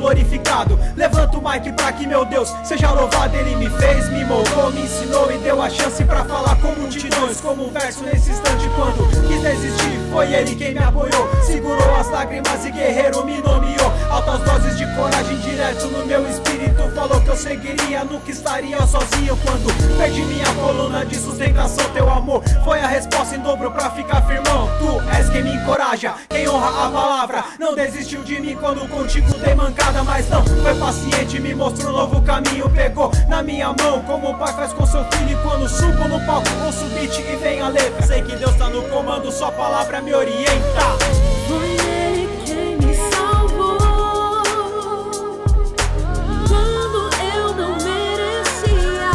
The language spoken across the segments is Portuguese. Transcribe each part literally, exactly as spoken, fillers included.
glorificado. Levanto o mic pra que meu Deus seja louvado. Ele me fez, me moldou, me ensinou e deu a chance pra falar com multidões. Como um verso nesse instante quando quis desistir, foi ele quem me apoiou. Segurou as lágrimas e guerreiro me nomeou. Altas doses de coragem direto no meu espírito. Falou que eu seguiria, nunca estaria sozinho. Quando perdi minha coluna de sustentação, teu amor foi a resposta em dobro pra ficar firmão. Tu és quem me encoraja, quem honra a palavra. Não desistiu de mim quando contigo dei mancada, mas não foi paciente, me mostrou um novo caminho. Pegou na minha mão como o pai faz com seu filho. E quando subo no palco, ouço o beat e vem a letra. Sei que Deus tá no comando, sua palavra me orienta. Foi ele quem me salvou quando eu não merecia.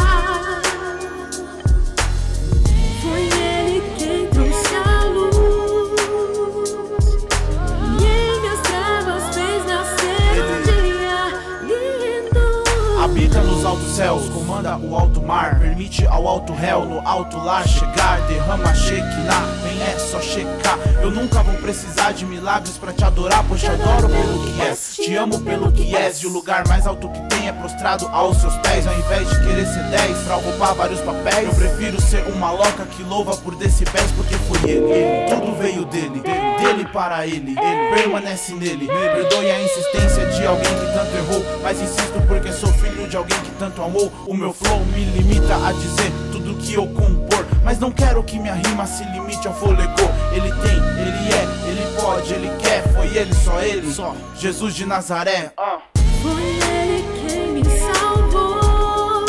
Foi ele quem trouxe a luz e em minhas trevas fez nascer um dia lindo. Habita nos altos céus, comanda o alto mar, permite ao alto réu no alto lar chegar. Derrama Shekinah, vem é só checar. Eu nunca vou precisar de milagres pra te adorar, pois te adoro pelo que és, te amo pelo que és. E o lugar mais alto que tem é prostrado aos seus pés. Ao invés de querer ser dez pra ocupar vários papéis, eu prefiro ser uma loca que louva por decibéis. Porque foi ele, ele, tudo veio dele, dele, dele para ele, ele permanece nele. Perdoe a insistência de alguém que tanto errou, mas insisto porque sou filho de alguém que tanto amou. O meu flow me limita a dizer tudo que eu compor, mas não quero que minha rima se limite ao fôlego. Ele tem, ele é, ele pode, ele quer. Foi ele, só ele, só Jesus de Nazaré. uh. Foi ele quem me salvou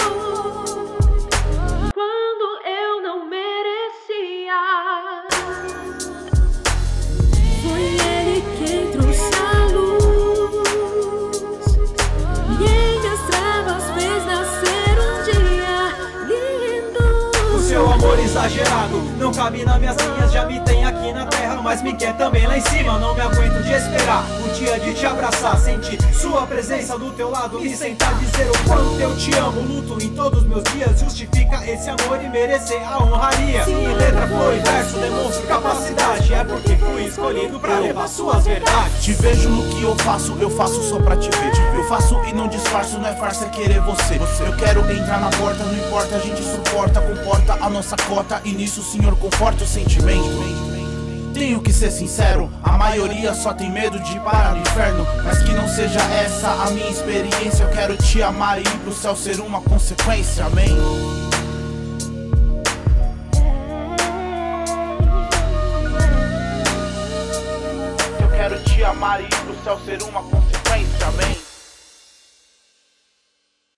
quando eu não merecia. Foi ele quem trouxe a luz e em minhas trevas fez nascer um dia lindo. O seu amor exagerado não cabe nas minhas linhas. Já me tem aqui na terra, mas me quer também lá em cima. Não me aguento de esperar o dia de te abraçar, sentir sua presença do teu lado e sentar, dizer o quanto eu te amo. Luto em todos meus dias, justifica esse amor e merecer a honraria. Sim, letra, flor e verso demonstro capacidade. É porque fui escolhido pra levar suas verdades. Te vejo no que eu faço, eu faço só pra te ver. Eu faço e não disfarço, não é farsa, é querer você. Eu quero entrar na porta, não importa, a gente suporta, comporta a nossa cota. E nisso o Senhor conforta o sentimento. Tenho que ser sincero, a maioria só tem medo de ir para o inferno, mas que não seja essa a minha experiência. Eu quero te amar e ir pro céu ser uma consequência, amém. Eu quero te amar e ir pro céu ser uma consequência, amém.